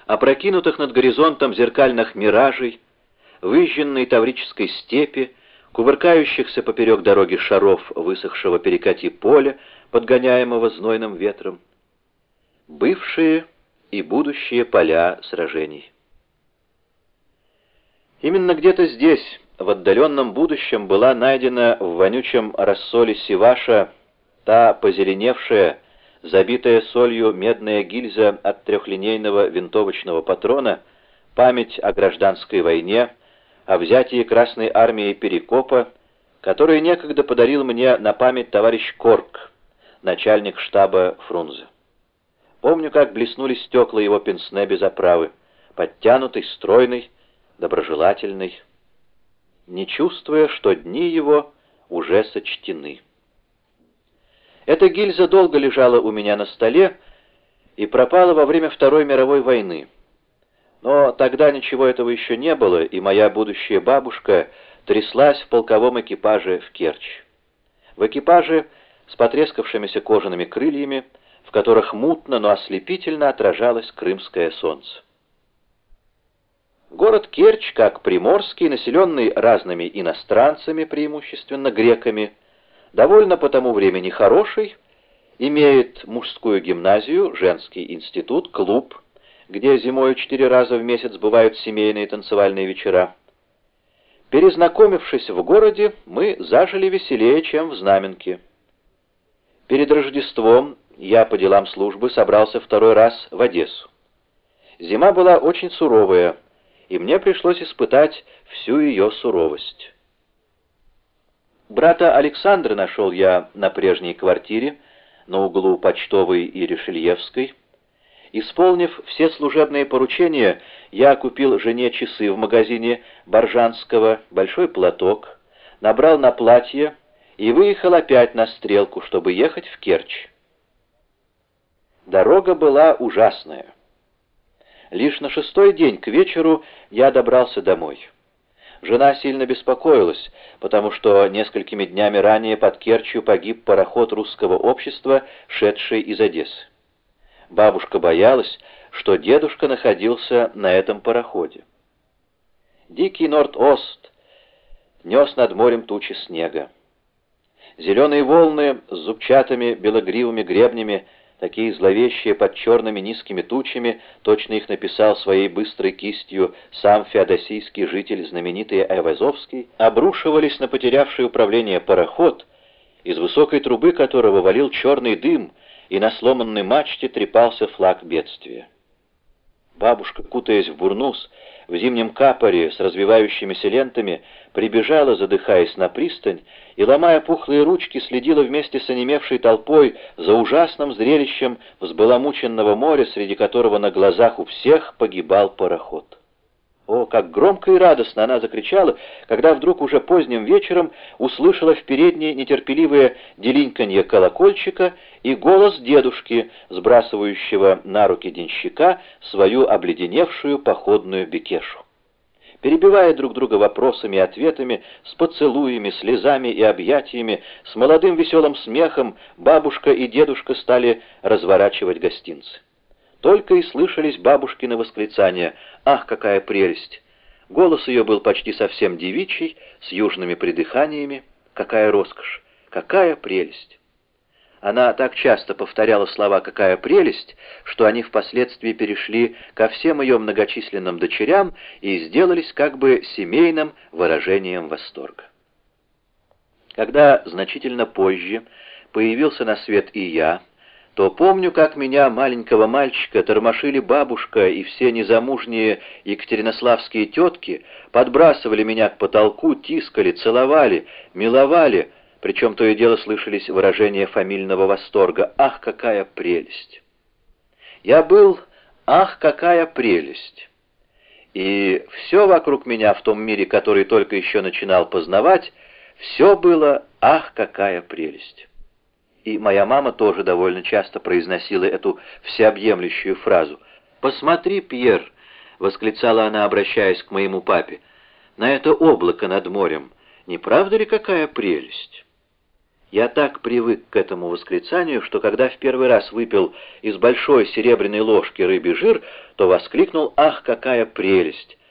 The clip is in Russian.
опрокинутых над горизонтом зеркальных миражей, выжженной таврической степи, кувыркающихся поперек дороги шаров высохшего перекати поля, подгоняемого знойным ветром. Бывшие и будущие поля сражений. Именно где-то здесь, в отдаленном будущем, была найдена в вонючем рассоле Сиваша та позеленевшая, забитая солью медная гильза от трехлинейного винтовочного патрона, память о гражданской войне, о взятии Красной армией Перекопа, который некогда подарил мне на память товарищ Корк, начальник штаба Фрунзе. Помню, как блеснули стекла его пенсне без оправы, подтянутый, стройный, доброжелательный, не чувствуя, что дни его уже сочтены. Эта гильза долго лежала у меня на столе и пропала во время Второй мировой войны. Но тогда ничего этого еще не было, и моя будущая бабушка тряслась в полковом экипаже в Керчь. В экипаже с потрескавшимися кожаными крыльями, в которых мутно, но ослепительно отражалось крымское солнце. Город Керчь, как приморский, населенный разными иностранцами, преимущественно греками, довольно по тому времени хороший, имеет мужскую гимназию, женский институт, клуб, где зимою 4 раза в месяц бывают семейные танцевальные вечера. Перезнакомившись в городе, мы зажили веселее, чем в Знаменке. Перед Рождеством я по делам службы собрался 2-й раз в Одессу. Зима была очень суровая, и мне пришлось испытать всю ее суровость. Брата Александра нашел я на прежней квартире, на углу Почтовой и Ришельевской. Исполнив все служебные поручения, я купил жене часы в магазине Боржанского, большой платок, набрал на платье и выехал опять на Стрелку, чтобы ехать в Керчь. Дорога была ужасная. Лишь на 6-й день к вечеру я добрался домой. Жена сильно беспокоилась, потому что несколькими днями ранее под Керчью погиб пароход русского общества, шедший из Одессы. Бабушка боялась, что дедушка находился на этом пароходе. Дикий Норд-Ост нес над морем тучи снега. Зеленые волны с зубчатыми белогривыми гребнями, такие зловещие под черными низкими тучами, точно их написал своей быстрой кистью сам феодосийский житель, знаменитый Айвазовский, обрушивались на потерявший управление пароход, из высокой трубы которого валил черный дым, и на сломанной мачте трепался флаг бедствия. Бабушка, кутаясь в бурнус, в зимнем капоре с развивающимися лентами, прибежала, задыхаясь, на пристань и, ломая пухлые ручки, следила вместе с онемевшей толпой за ужасным зрелищем взбаламученного моря, среди которого на глазах у всех погибал пароход. О, как громко и радостно она закричала, когда вдруг уже поздним вечером услышала в передней нетерпеливое делиньканье колокольчика и голос дедушки, сбрасывающего на руки денщика свою обледеневшую походную бекешу. Перебивая друг друга вопросами и ответами, с поцелуями, слезами и объятиями, с молодым веселым смехом, бабушка и дедушка стали разворачивать гостинцы. Только и слышались бабушкины восклицания: «Ах, какая прелесть!» Голос ее был почти совсем девичий, с южными придыханиями. «Какая роскошь! Какая прелесть!» Она так часто повторяла слова «какая прелесть», что они впоследствии перешли ко всем ее многочисленным дочерям и сделались как бы семейным выражением восторга. Когда значительно позже появился на свет и я, то помню, как меня, маленького мальчика, тормошили бабушка и все незамужние екатеринославские тетки, подбрасывали меня к потолку, тискали, целовали, миловали, причем то и дело слышались выражения фамильного восторга: «Ах, какая прелесть!» Я был «ах, какая прелесть!» И все вокруг меня в том мире, который только еще начинал познавать, все было «ах, какая прелесть!» И моя мама тоже довольно часто произносила эту всеобъемлющую фразу. «Посмотри, Пьер!» — восклицала она, обращаясь к моему папе. «На это облако над морем. Не правда ли какая прелесть?» Я так привык к этому восклицанию, что когда в первый раз выпил из большой серебряной ложки рыбий жир, то воскликнул: «Ах, какая прелесть!